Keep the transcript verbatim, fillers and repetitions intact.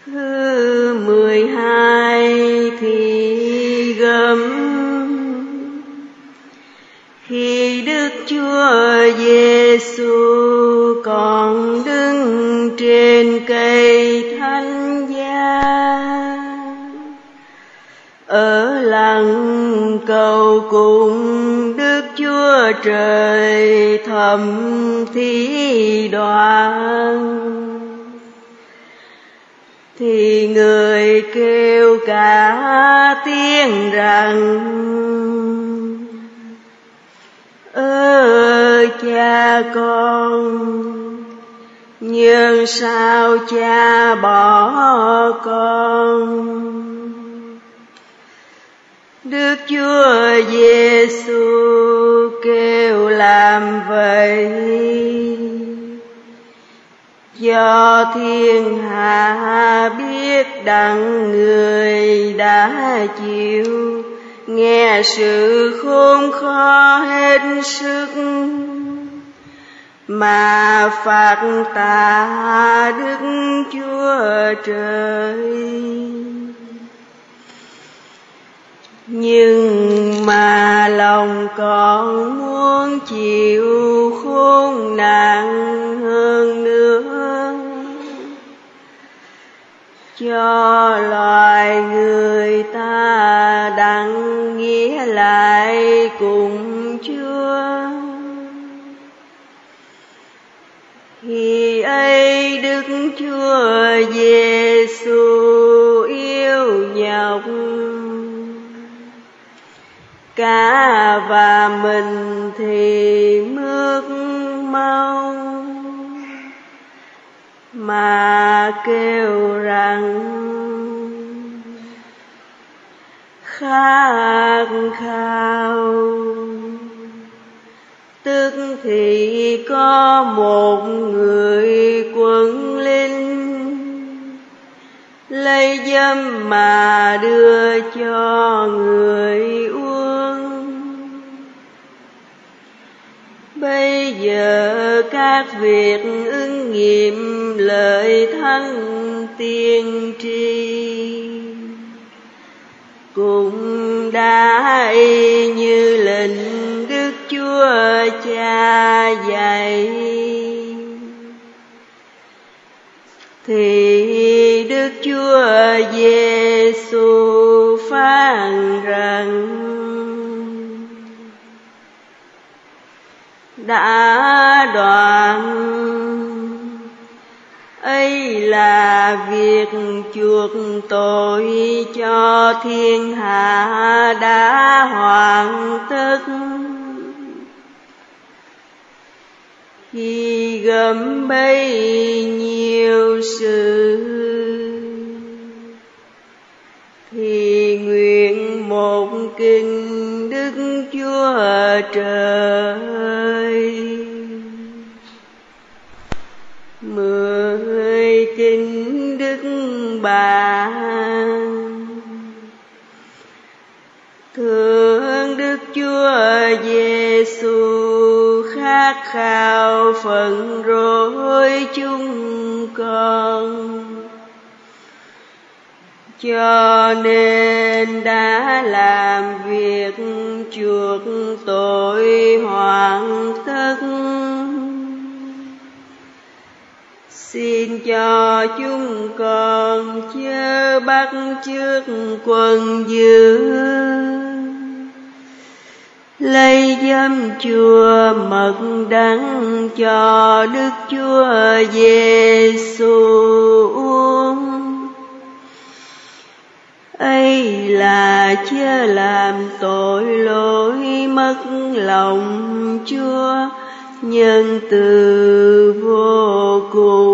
Thứ mười hai thì gấm. Khi Đức Chúa Giêsu còn đứng trên cây thánh giá, ở lặng cầu cùng Đức Chúa Trời thầm thí đoạn, thì người kêu cả tiếng rằng: Ơ cha con, nhưng sao cha bỏ con? Đức Chúa Giêsu kêu làm vậy, cho thiên hạ biết đặng người đã chịu nghe sự khốn khó hết sức, mà phạt tạ Đức Chúa Trời. Nhưng mà lòng còn muốn chịu khốn nạn hơn nữa, cho loài người ta đặng nghĩa lại cùng Chúa. Khi ấy Đức Chúa Giêsu yêu nhọc cả và mình thì mướt mau, mà kêu rằng: khát khao. Tức thì có một người quân linh lấy dâm mà đưa cho người uống. Bây giờ các việc ứng nghiệm lời thánh tiên tri cũng đã y như lệnh Đức Chúa Cha dạy, thì Đức Chúa Giêsu phán rằng: đã đoạn, ấy là việc chuộc tội cho thiên hạ đã hoàn tất. Khi gấm bấy nhiêu sự, thì nguyện một kinh Đức Chúa Trời. Mười kinh Đức Bà. Thưa Đức Chúa Giêsu khát khao phận rỗi chúng con, cho nên đã làm việc chuộc tội hoàn tất. Xin cho chúng con chớ bắt chước quân dữ, lấy dâm chua mật đắng cho Đức Chúa Giêsu uống. Ấy là chớ làm tội lỗi mất lòng Chúa nhân từ vô cùng.